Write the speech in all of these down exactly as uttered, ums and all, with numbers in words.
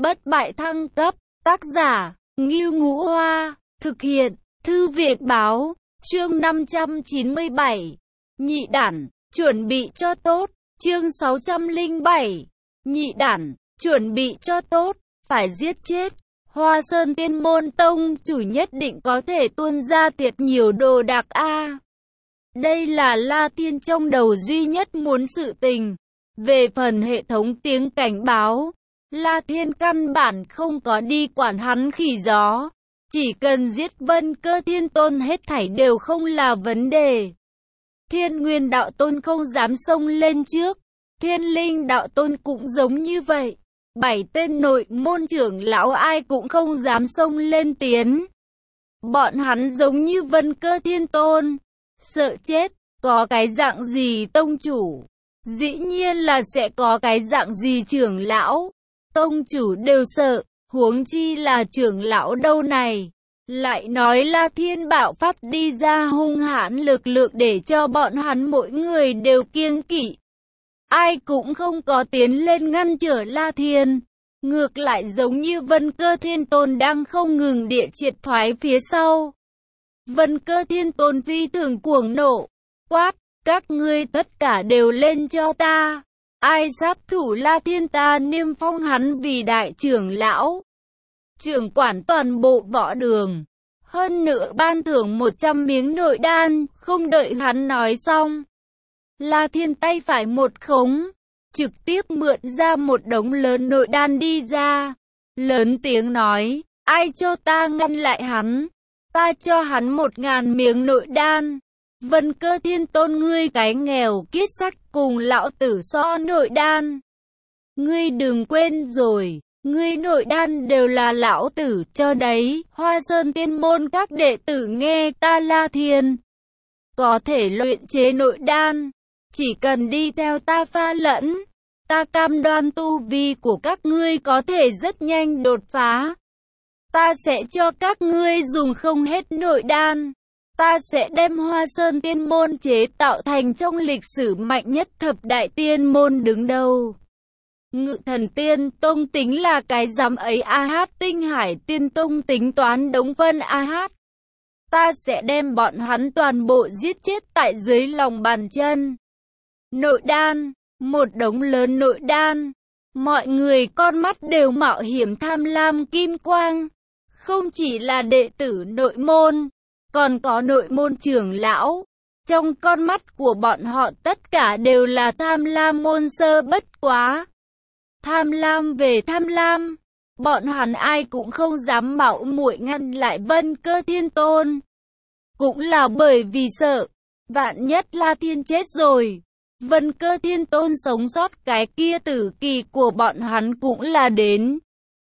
bất bại thăng cấp, tác giả, Ngưu Ngũ Hoa, thực hiện, Thư viện Báo, chương năm trăm chín mươi bảy, nhị đản, chuẩn bị cho tốt, chương sáu trăm lẻ bảy, nhị đản, chuẩn bị cho tốt, phải giết chết. Hoa Sơn Tiên Môn Tông chủ nhất định có thể tuôn ra tiệt nhiều đồ đạc a. Đây là La Thiên trong đầu duy nhất muốn sự tình. Về phần hệ thống tiếng cảnh báo, La Thiên căn bản không có đi quản hắn khỉ gió. Chỉ cần giết Vân Cơ Thiên Tôn hết thảy đều không là vấn đề. Thiên Nguyên Đạo Tôn không dám xông lên trước. Thiên Linh Đạo Tôn cũng giống như vậy. Bảy tên nội môn trưởng lão ai cũng không dám xông lên tiến. Bọn hắn giống như Vân Cơ Thiên Tôn. Sợ chết, có cái dạng gì tông chủ? Dĩ nhiên là sẽ có cái dạng gì trưởng lão. Tông chủ đều sợ, huống chi là trưởng lão đâu này. Lại nói La Thiên bạo phát đi ra hung hãn lực lượng để cho bọn hắn mỗi người đều kiêng kỵ. Ai cũng không có tiến lên ngăn trở La Thiên. Ngược lại giống như Vân Cơ Thiên Tôn đang không ngừng địa triệt thoái phía sau. Vân Cơ Thiên Tôn phi thường cuồng nộ, quát, các ngươi tất cả đều lên cho ta. Ai sát thủ La Thiên ta niêm phong hắn vì đại trưởng lão, trưởng quản toàn bộ võ đường. Hơn nữa ban thưởng một trăm miếng nội đan. Không đợi hắn nói xong, La Thiên tay phải một khống, trực tiếp mượn ra một đống lớn nội đan đi ra. Lớn tiếng nói, ai cho ta ngăn lại hắn? Ta cho hắn một ngàn miếng nội đan. Vân Cơ Thiên Tôn ngươi cái nghèo kiết sắc cùng lão tử so nội đan. Ngươi đừng quên rồi, ngươi nội đan đều là lão tử cho đấy. Hoa Sơn Tiên Môn các đệ tử nghe ta La Thiên có thể luyện chế nội đan, chỉ cần đi theo ta pha lẫn, ta cam đoan tu vi của các ngươi có thể rất nhanh đột phá. Ta sẽ cho các ngươi dùng không hết nội đan. Ta sẽ đem Hoa Sơn Tiên Môn chế tạo thành trong lịch sử mạnh nhất thập đại tiên môn đứng đầu. Ngự Thần Tiên Tông tính là cái dám ấy a hát, Tinh Hải Tiên Tông tính toán đống phân a hát. Ta sẽ đem bọn hắn toàn bộ giết chết tại dưới lòng bàn chân. Nội đan, một đống lớn nội đan. Mọi người con mắt đều mạo hiểm tham lam kim quang. Không chỉ là đệ tử nội môn, còn có nội môn trưởng lão. Trong con mắt của bọn họ tất cả đều là tham lam môn sơ bất quá. Tham lam về tham lam, bọn hắn ai cũng không dám mạo muội ngăn lại Vân Cơ Thiên Tôn. Cũng là bởi vì sợ, vạn nhất La Thiên chết rồi, Vân Cơ Thiên Tôn sống sót cái kia tử kỳ của bọn hắn cũng là đến.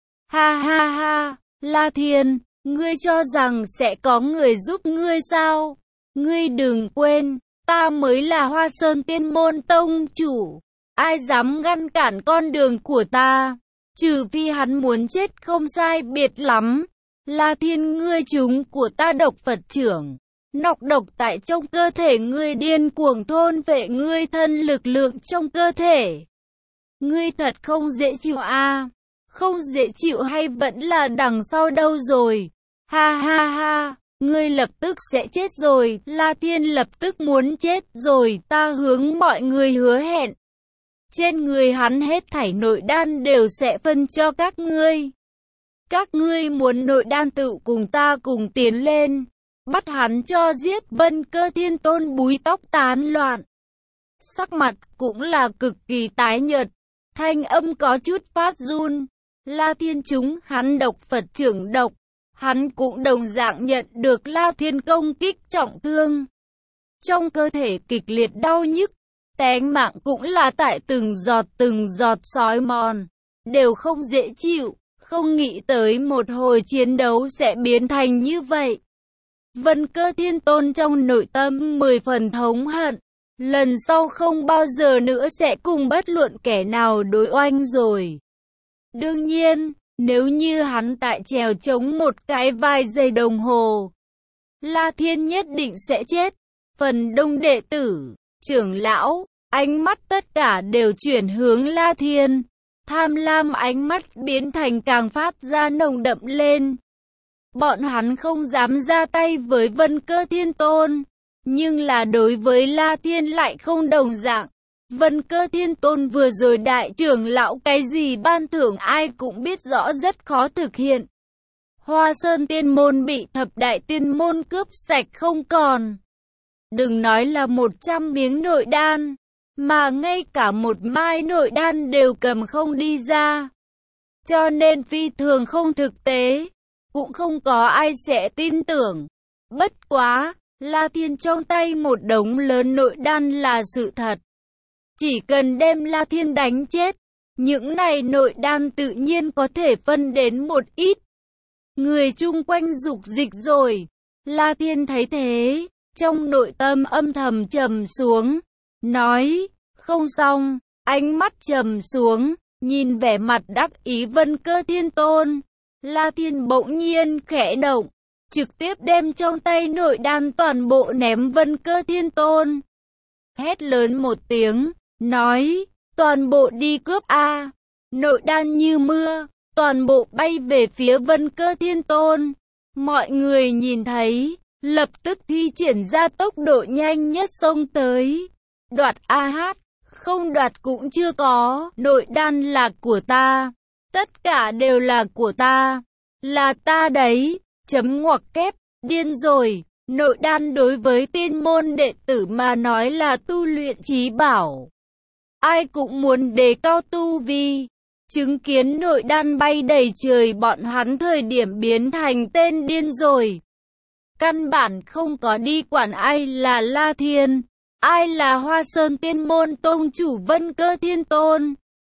Ha ha ha, La Thiên, ngươi cho rằng sẽ có người giúp ngươi sao? Ngươi đừng quên, ta mới là Hoa Sơn Tiên Môn Tông chủ. Ai dám ngăn cản con đường của ta? Trừ phi hắn muốn chết không sai biệt lắm. La Thiên, ngươi chúng của ta độc Phật trưởng. Nọc độc tại trong cơ thể ngươi điên cuồng thôn vệ ngươi thân lực lượng trong cơ thể. Ngươi thật không dễ chịu a. Không dễ chịu hay vẫn là đằng sau đâu rồi? Ha ha ha, ngươi lập tức sẽ chết rồi. La Thiên lập tức muốn chết rồi. Ta hướng mọi người hứa hẹn, trên người hắn hết thảy nội đan đều sẽ phân cho các ngươi. Các ngươi muốn nội đan tự cùng ta cùng tiến lên, bắt hắn cho giết. Vân Cơ Thiên Tôn búi tóc tán loạn, sắc mặt cũng là cực kỳ tái nhợt, thanh âm có chút phát run. La Thiên chúng hắn độc Phật trưởng độc, hắn cũng đồng dạng nhận được La Thiên công kích trọng thương. Trong cơ thể kịch liệt đau nhức, tánh mạng cũng là tại từng giọt từng giọt sói mòn, đều không dễ chịu, không nghĩ tới một hồi chiến đấu sẽ biến thành như vậy. Vân Cơ Thiên Tôn trong nội tâm mười phần thống hận, lần sau không bao giờ nữa sẽ cùng bất luận kẻ nào đối oanh rồi. Đương nhiên, nếu như hắn tại trèo chống một cái vài giây đồng hồ, La Thiên nhất định sẽ chết. Phần đông đệ tử, trưởng lão, ánh mắt tất cả đều chuyển hướng La Thiên. tham lam ánh mắt biến thành càng phát ra nồng đậm lên. Bọn hắn không dám ra tay với Vân Cơ Thiên Tôn, nhưng là đối với La Thiên lại không đồng dạng. Vân Cơ Thiên Tôn vừa rồi đại trưởng lão cái gì ban thưởng ai cũng biết rõ rất khó thực hiện. Hoa Sơn Tiên Môn bị thập đại tiên môn cướp sạch không còn. Đừng nói là một trăm miếng nội đan, mà ngay cả một mai nội đan đều cầm không đi ra. Cho nên phi thường không thực tế, cũng không có ai sẽ tin tưởng. Bất quá, La Thiên trong tay một đống lớn nội đan là sự thật. Chỉ cần đem La Thiên đánh chết, những này nội đan tự nhiên có thể phân đến một ít. Người chung quanh dục dịch rồi. La Thiên thấy thế, trong nội tâm âm thầm trầm xuống, nói, không xong, ánh mắt trầm xuống, nhìn vẻ mặt đắc ý Vân Cơ Thiên Tôn. La Thiên bỗng nhiên khẽ động, trực tiếp đem trong tay nội đan toàn bộ ném Vân Cơ Thiên Tôn. Hét lớn một tiếng, nói, toàn bộ đi cướp a. Nội đan như mưa, toàn bộ bay về phía Vân Cơ Thiên Tôn. Mọi người nhìn thấy, lập tức thi triển ra tốc độ nhanh nhất xông tới. Đoạt a hát, không đoạt cũng chưa có, nội đan là của ta. Tất cả đều là của ta. Là ta đấy, chấm ngoặc kép, điên rồi. Nội đan đối với tiên môn đệ tử mà nói là tu luyện chí bảo. Ai cũng muốn đề cao tu vi. Chứng kiến nội đan bay đầy trời bọn hắn thời điểm biến thành tên điên rồi. Căn bản không có đi quản ai là La Thiên, ai là Hoa Sơn Tiên Môn tông chủ Vân Cơ Thiên Tôn.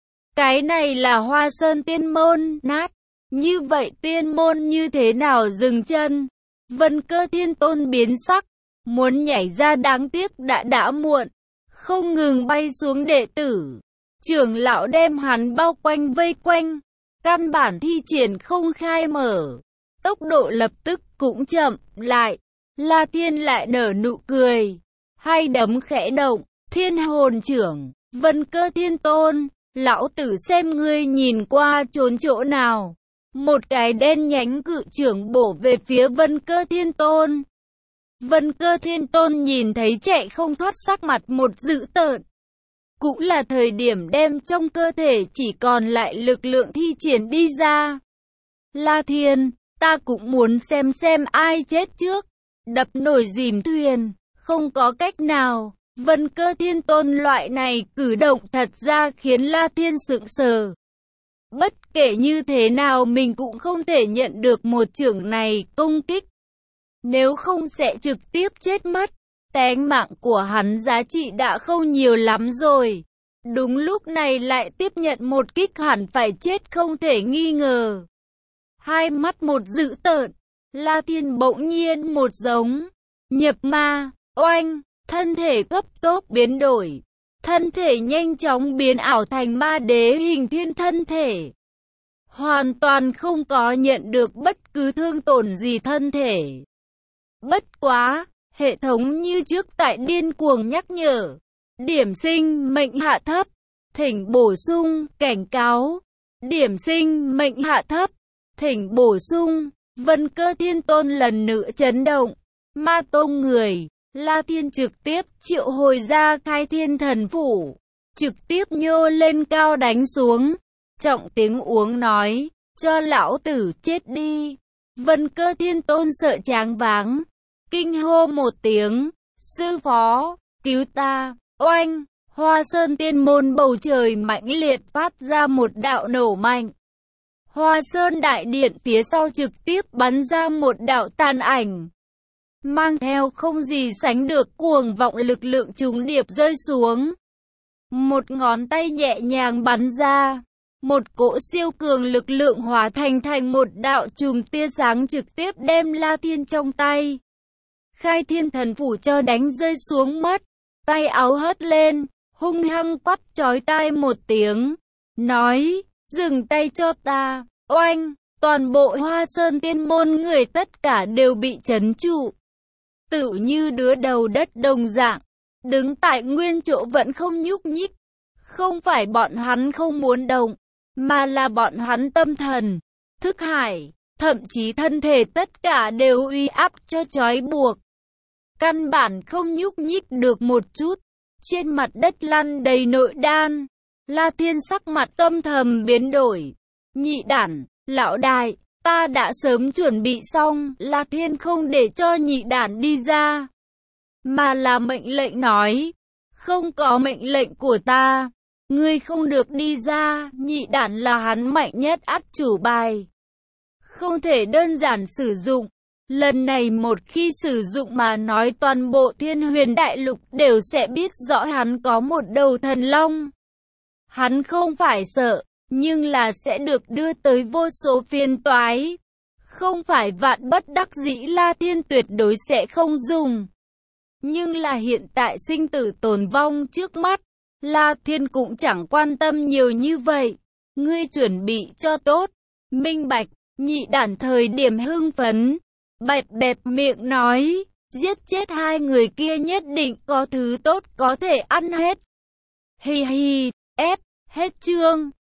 Cái này là Hoa Sơn Tiên Môn nát, như vậy tiên môn như thế nào dừng chân? Vân Cơ Thiên Tôn biến sắc, muốn nhảy ra đáng tiếc đã đã muộn, không ngừng bay xuống đệ tử. Trưởng lão đem hắn bao quanh vây quanh, căn bản thi triển không khai mở, tốc độ lập tức cũng chậm lại. La Thiên lại nở nụ cười, hai đấm khẽ động, thiên hồn trưởng, Vân Cơ Thiên Tôn, lão tử xem ngươi nhìn qua trốn chỗ nào. Một cái đen nhánh cự trưởng bổ về phía Vân Cơ Thiên Tôn. Vân Cơ Thiên Tôn nhìn thấy chạy không thoát sắc mặt một dữ tợn. Cũng là thời điểm đem trong cơ thể chỉ còn lại lực lượng thi triển đi ra. La Thiên, ta cũng muốn xem xem ai chết trước. Đập nổi dìm thuyền, không có cách nào. Vân Cơ Thiên Tôn loại này cử động thật ra khiến La Thiên sững sờ. Bất kể như thế nào mình cũng không thể nhận được một chưởng này công kích. Nếu không sẽ trực tiếp chết mất. Tánh mạng của hắn giá trị đã không nhiều lắm rồi. Đúng lúc này lại tiếp nhận một kích hẳn phải chết không thể nghi ngờ. Hai mắt một dữ tợn, La Thiên bỗng nhiên một giống. Nhập ma, oanh, thân thể cấp tốc biến đổi. Thân thể nhanh chóng biến ảo thành ma đế hình thiên thân thể. Hoàn toàn không có nhận được bất cứ thương tổn gì thân thể. Bất quá, hệ thống như trước tại điên cuồng nhắc nhở. Điểm sinh mệnh hạ thấp. Thỉnh bổ sung, cảnh cáo. Điểm sinh mệnh hạ thấp. Thỉnh bổ sung. Vân Cơ Thiên Tôn lần nữa chấn động. Ma tông người. La Thiên trực tiếp triệu hồi ra Khai Thiên Thần Phủ. Trực tiếp nhô lên cao đánh xuống. Trọng tiếng uống nói. Cho lão tử chết đi. Vân Cơ Thiên Tôn sợ choáng váng. Kinh hô một tiếng. Sư phó, cứu ta. Oanh, Hoa Sơn Tiên Môn bầu trời mãnh liệt phát ra một đạo nổ mạnh. Hoa Sơn Đại Điện phía sau trực tiếp bắn ra một đạo tàn ảnh. Mang theo không gì sánh được cuồng vọng lực lượng trùng điệp rơi xuống. Một ngón tay nhẹ nhàng bắn ra. Một cỗ siêu cường lực lượng hóa thành thành một đạo chùm tia sáng trực tiếp đem La Thiên trong tay. Khai Thiên Thần Phủ cho đánh rơi xuống mất. Tay áo hất lên, hung hăng quát chói tai một tiếng. Nói, dừng tay cho ta. Oanh, toàn bộ Hoa Sơn Tiên Môn người tất cả đều bị trấn trụ. Tự như đứa đầu đất đồng dạng. Đứng tại nguyên chỗ vẫn không nhúc nhích. Không phải bọn hắn không muốn động. mà là bọn hắn tâm thần, thức hải, thậm chí thân thể tất cả đều uy áp cho trói buộc. Căn bản không nhúc nhích được một chút, trên mặt đất lăn đầy nội đan. La Thiên sắc mặt âm thầm biến đổi. Nhị đản, lão đại, ta đã sớm chuẩn bị xong. La Thiên không để cho nhị đản đi ra, mà là mệnh lệnh nói, không có mệnh lệnh của ta, ngươi không được đi ra. Nhị đản là hắn mạnh nhất át chủ bài, không thể đơn giản sử dụng. Lần này một khi sử dụng mà nói toàn bộ Thiên Huyền Đại Lục đều sẽ biết rõ hắn có một đầu thần long. Hắn không phải sợ, nhưng là sẽ được đưa tới vô số phiền toái. Không phải vạn bất đắc dĩ La Thiên tuyệt đối sẽ không dùng. Nhưng là hiện tại sinh tử tồn vong trước mắt, La Thiên cũng chẳng quan tâm nhiều như vậy. Ngươi chuẩn bị cho tốt, minh bạch. Nhị đản thời điểm hưng phấn, bẹp bẹp miệng nói, giết chết hai người kia nhất định có thứ tốt có thể ăn hết. Hi hi, ép, hết chương.